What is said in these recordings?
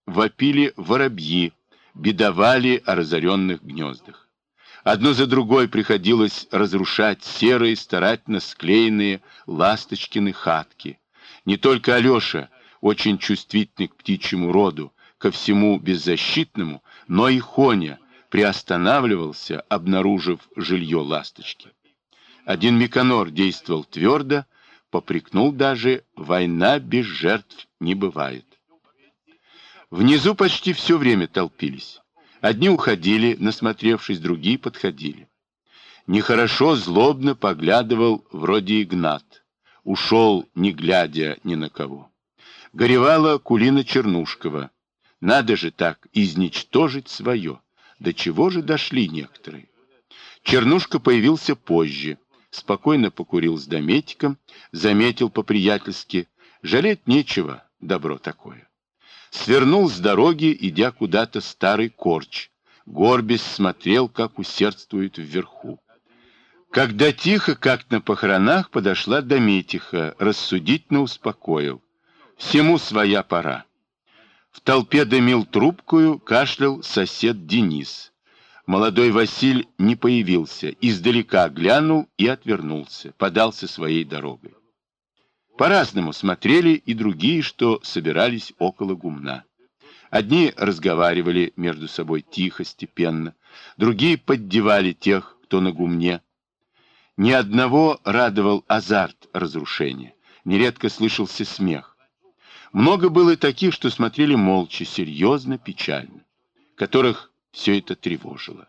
вопили воробьи, бедовали о разоренных гнездах. Одно за другой приходилось разрушать серые, старательно склеенные ласточкины хатки. Не только Алеша, очень чувствительный к птичьему роду, ко всему беззащитному, но и Хоня приостанавливался, обнаружив жилье ласточки. Один Миконор действовал твердо, попрекнул даже: «Война без жертв не бывает». Внизу почти все время толпились. Одни уходили, насмотревшись, другие подходили. Нехорошо, злобно поглядывал вроде Игнат. Ушел, не глядя ни на кого. Горевала Кулина Чернушкова. Надо же так изничтожить свое. До чего же дошли некоторые? Чернушка появился позже. Спокойно покурил с Дометиком, заметил по-приятельски: жалеть нечего, добро такое. Свернул с дороги, идя куда-то, старый корч. Горбясь смотрел, как усердствует вверху. Когда тихо, как на похоронах, подошла Дометиха, рассудительно успокоил: всему своя пора. В толпе дымил трубкою, кашлял сосед Денис. Молодой Василь не появился, издалека глянул и отвернулся, подался своей дорогой. По-разному смотрели и другие, что собирались около гумна. Одни разговаривали между собой тихо, степенно, другие поддевали тех, кто на гумне. Ни одного радовал азарт разрушения, нередко слышался смех. Много было таких, что смотрели молча, серьезно, печально, которых все это тревожило.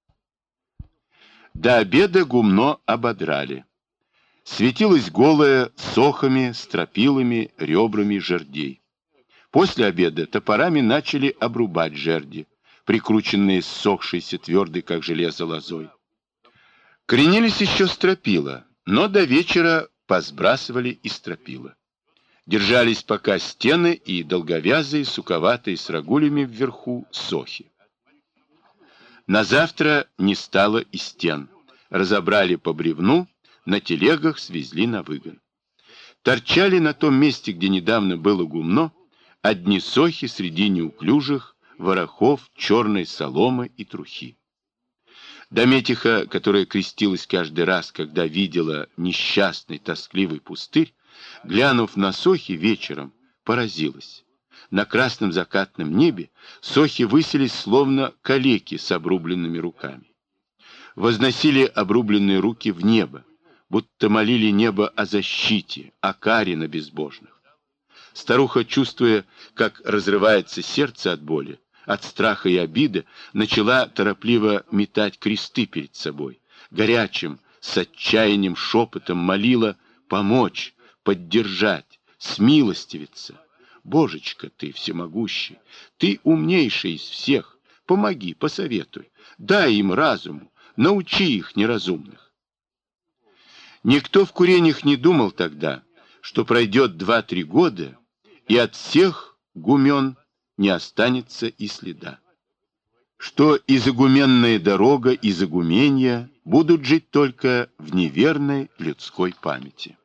До обеда гумно ободрали. Светилось голое сохами, стропилами, ребрами жердей. После обеда топорами начали обрубать жерди, прикрученные ссохшейся твердой, как железо, лозой. Кренились еще стропила, но до вечера посбрасывали и стропила. Держались пока стены и долговязые, суковатые, с рогулями вверху сохи. На завтра не стало и стен. Разобрали по бревну, на телегах свезли на выгон. Торчали на том месте, где недавно было гумно, одни сохи среди неуклюжих ворохов черной соломы и трухи. Дометиха, которая крестилась каждый раз, когда видела несчастный тоскливый пустырь, глянув на сохи вечером, поразилась. На красном закатном небе сохи высились, словно калеки с обрубленными руками. Возносили обрубленные руки в небо, будто молили небо о защите, о каре на безбожных. Старуха, чувствуя, как разрывается сердце от боли, от страха и обиды, начала торопливо метать кресты перед собой. Горячим, с отчаянием шепотом молила помочь, поддержать, смилостивиться. Божечка, ты всемогущий, ты умнейший из всех, помоги, посоветуй, дай им разуму, научи их неразумных. Никто в Куренях не думал тогда, что пройдет 2-3 года, и от всех гумен не останется и следа. Что изыгуменная дорога и изыгуменья будут жить только в неверной людской памяти.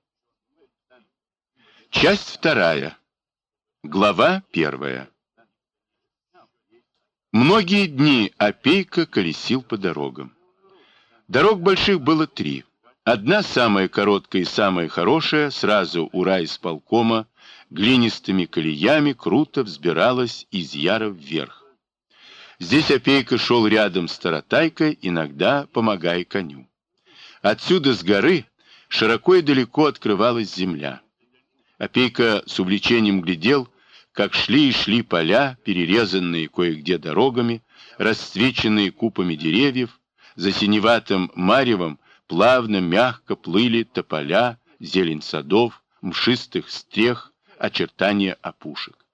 Часть 2. Глава 1. Многие дни Опейка колесил по дорогам. Дорог больших было 3. Одна, самая короткая и самая хорошая, сразу у райисполкома, глинистыми колеями круто взбиралась из Яра вверх. Здесь Опейка шел рядом с таратайкой, иногда помогая коню. Отсюда с горы широко и далеко открывалась земля. Опейка с увлечением глядел, как шли и шли поля, перерезанные кое-где дорогами, расцвеченные купами деревьев, за синеватым маревом плавно, мягко плыли тополя, зелень садов, мшистых стрех, очертания опушек.